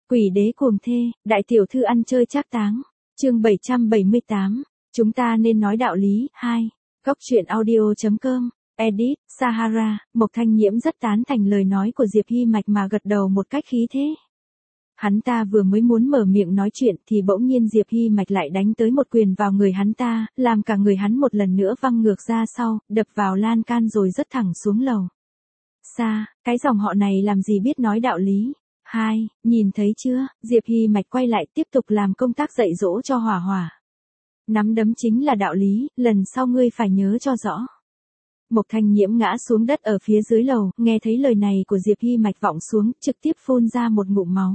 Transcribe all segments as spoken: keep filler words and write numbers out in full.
Quỷ đế cuồng thê, đại tiểu thư ăn chơi trác táng. Chương bảy trăm bảy mươi tám. Chúng ta nên nói đạo lý. hai. Góc truyện audio.com. Edit, Sahara. Mộc Thanh Nhiễm rất tán thành lời nói của Diệp Hy Mạch mà gật đầu một cách khí thế. Hắn ta vừa mới muốn mở miệng nói chuyện thì bỗng nhiên Diệp Hy Mạch lại đánh tới một quyền vào người hắn ta, làm cả người hắn một lần nữa văng ngược ra sau, đập vào lan can rồi rất thẳng xuống lầu. Xa, cái dòng họ này làm gì biết nói đạo lý. Hai, nhìn thấy chưa, Diệp Hy Mạch quay lại tiếp tục làm công tác dạy dỗ cho Hỏa Hỏa. Nắm đấm chính là đạo lý, lần sau ngươi phải nhớ cho rõ. Mộc Thanh Nhiễm ngã xuống đất ở phía dưới lầu, nghe thấy lời này của Diệp Hy Mạch vọng xuống, trực tiếp phun ra một ngụm máu.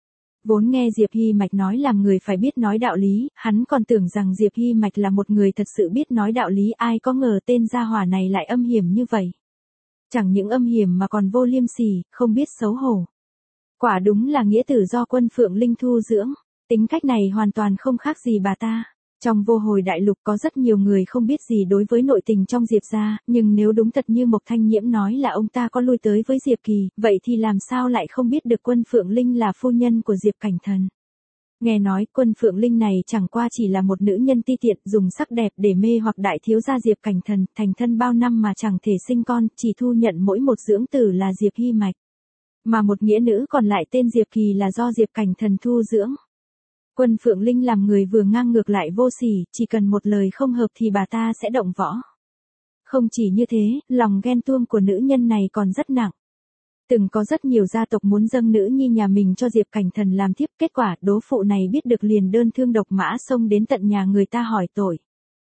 Vốn nghe Diệp Hy Mạch nói làm người phải biết nói đạo lý, hắn còn tưởng rằng Diệp Hy Mạch là một người thật sự biết nói đạo lý, ai có ngờ tên gia hỏa này lại âm hiểm như vậy. Chẳng những âm hiểm mà còn vô liêm sỉ, không biết xấu hổ. Quả đúng là nghĩa tử do Quân Phượng Linh thu dưỡng, tính cách này hoàn toàn không khác gì bà ta. Trong Vô Hồi Đại Lục có rất nhiều người không biết gì đối với nội tình trong Diệp gia, nhưng nếu đúng thật như Mộc Thanh Nhiễm nói là ông ta có lui tới với Diệp Kỳ, vậy thì làm sao lại không biết được Quân Phượng Linh là phu nhân của Diệp Cảnh Thần. Nghe nói Quân Phượng Linh này chẳng qua chỉ là một nữ nhân ti tiện dùng sắc đẹp để mê hoặc đại thiếu gia Diệp Cảnh Thần, thành thân bao năm mà chẳng thể sinh con, chỉ thu nhận mỗi một dưỡng tử là Diệp Hy Mạch. Mà một nghĩa nữ còn lại tên Diệp Kỳ là do Diệp Cảnh Thần thu dưỡng. Quân Phượng Linh làm người vừa ngang ngược lại vô sỉ, chỉ cần một lời không hợp thì bà ta sẽ động võ. Không chỉ như thế, lòng ghen tuông của nữ nhân này còn rất nặng. Từng có rất nhiều gia tộc muốn dâng nữ nhi nhà mình cho Diệp Cảnh Thần làm thiếp, kết quả đố phụ này biết được liền đơn thương độc mã xông đến tận nhà người ta hỏi tội.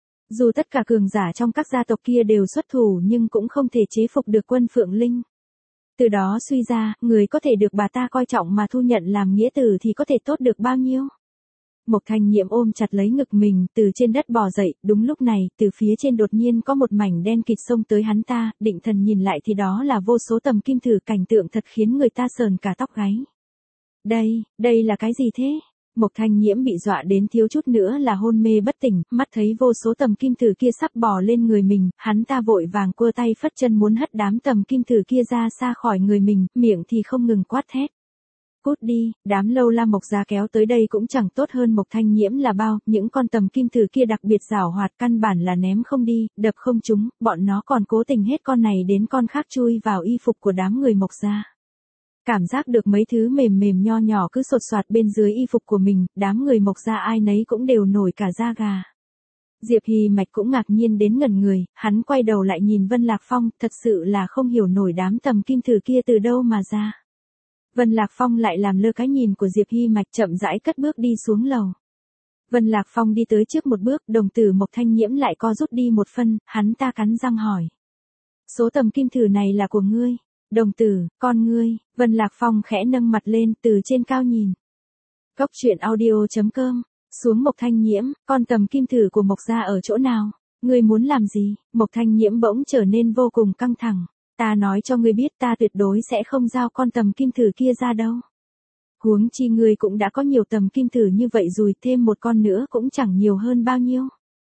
Dù tất cả cường giả trong các gia tộc kia đều xuất thủ nhưng cũng không thể chế phục được Quân Phượng Linh. Từ đó suy ra, người có thể được bà ta coi trọng mà thu nhận làm nghĩa tử thì có thể tốt được bao nhiêu. Mộc Thanh Nhiễm ôm chặt lấy ngực mình, từ trên đất bò dậy, đúng lúc này, từ phía trên đột nhiên có một mảnh đen kịt xông tới hắn ta, định thần nhìn lại thì đó là vô số tầm kim thử, cảnh tượng thật khiến người ta sờn cả tóc gáy. Đây, đây là cái gì thế? Mộc Thanh Nhiễm bị dọa đến thiếu chút nữa là hôn mê bất tỉnh, mắt thấy vô số tầm kim thử kia sắp bò lên người mình, hắn ta vội vàng cua tay phất chân muốn hất đám tầm kim thử kia ra xa khỏi người mình, miệng thì không ngừng quát thét. Cút đi, đám lâu la Mộc gia kéo tới đây cũng chẳng tốt hơn Mộc Thanh Nhiễm là bao, những con tầm kim thử kia đặc biệt giảo hoạt, căn bản là ném không đi, đập không trúng, bọn nó còn cố tình hết con này đến con khác chui vào y phục của đám người Mộc gia. Cảm giác được mấy thứ mềm mềm nho nhỏ cứ sột soạt bên dưới y phục của mình, đám người Mộc gia ai nấy cũng đều nổi cả da gà. Diệp Hy Mạch cũng ngạc nhiên đến ngẩn người, hắn quay đầu lại nhìn Vân Lạc Phong, thật sự là không hiểu nổi đám tầm kim thử kia từ đâu mà ra. Vân Lạc Phong lại làm lơ cái nhìn của Diệp Hy Mạch, chậm rãi cất bước đi xuống lầu. Vân Lạc Phong đi tới trước một bước, đồng tử Mộc Thanh Nhiễm lại co rút đi một phân, hắn ta cắn răng hỏi. Số tầm kim thử này là của ngươi. Đồng tử, con ngươi, Vân Lạc Phong khẽ nâng mặt lên từ trên cao nhìn. Góc truyện audio.com, xuống Mộc Thanh Nhiễm, con tầm kim thử của Mộc gia ở chỗ nào? Ngươi muốn làm gì? Mộc Thanh Nhiễm bỗng trở nên vô cùng căng thẳng. Ta nói cho ngươi biết ta tuyệt đối sẽ không giao con tầm kim thử kia ra đâu. Huống chi ngươi cũng đã có nhiều tầm kim thử như vậy rồi, thêm một con nữa cũng chẳng nhiều hơn bao nhiêu.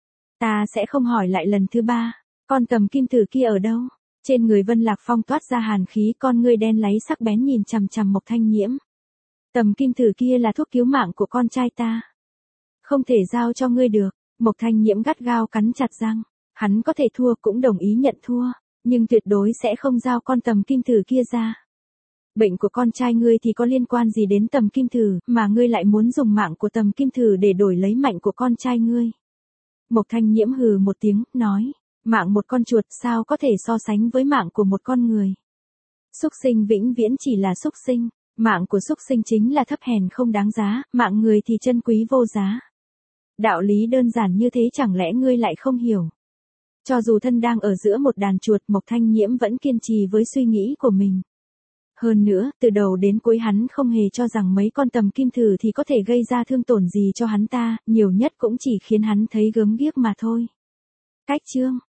Ta sẽ không hỏi lại lần thứ ba, con tầm kim thử kia ở đâu? Trên người Vân Lạc Phong toát ra hàn khí, con ngươi đen láy sắc bén nhìn chằm chằm Mộc Thanh Nhiễm. Tầm kim thử kia là thuốc cứu mạng của con trai ta. Không thể giao cho ngươi được. Mộc Thanh Nhiễm gắt gao cắn chặt răng. Hắn có thể thua cũng đồng ý nhận thua, nhưng tuyệt đối sẽ không giao con tầm kim thử kia ra. Bệnh của con trai ngươi thì có liên quan gì đến tầm kim thử, mà ngươi lại muốn dùng mạng của tầm kim thử để đổi lấy mạnh của con trai ngươi. Mộc Thanh Nhiễm hừ một tiếng, nói, mạng một con chuột sao có thể so sánh với mạng của một con người. Súc sinh vĩnh viễn chỉ là súc sinh, mạng của súc sinh chính là thấp hèn không đáng giá, mạng người thì chân quý vô giá. Đạo lý đơn giản như thế chẳng lẽ ngươi lại không hiểu. Cho dù thân đang ở giữa một đàn chuột, Mộc Thanh Nhiễm vẫn kiên trì với suy nghĩ của mình. Hơn nữa, từ đầu đến cuối hắn không hề cho rằng mấy con tầm kim thử thì có thể gây ra thương tổn gì cho hắn ta, nhiều nhất cũng chỉ khiến hắn thấy gớm ghiếc mà thôi. Cách chương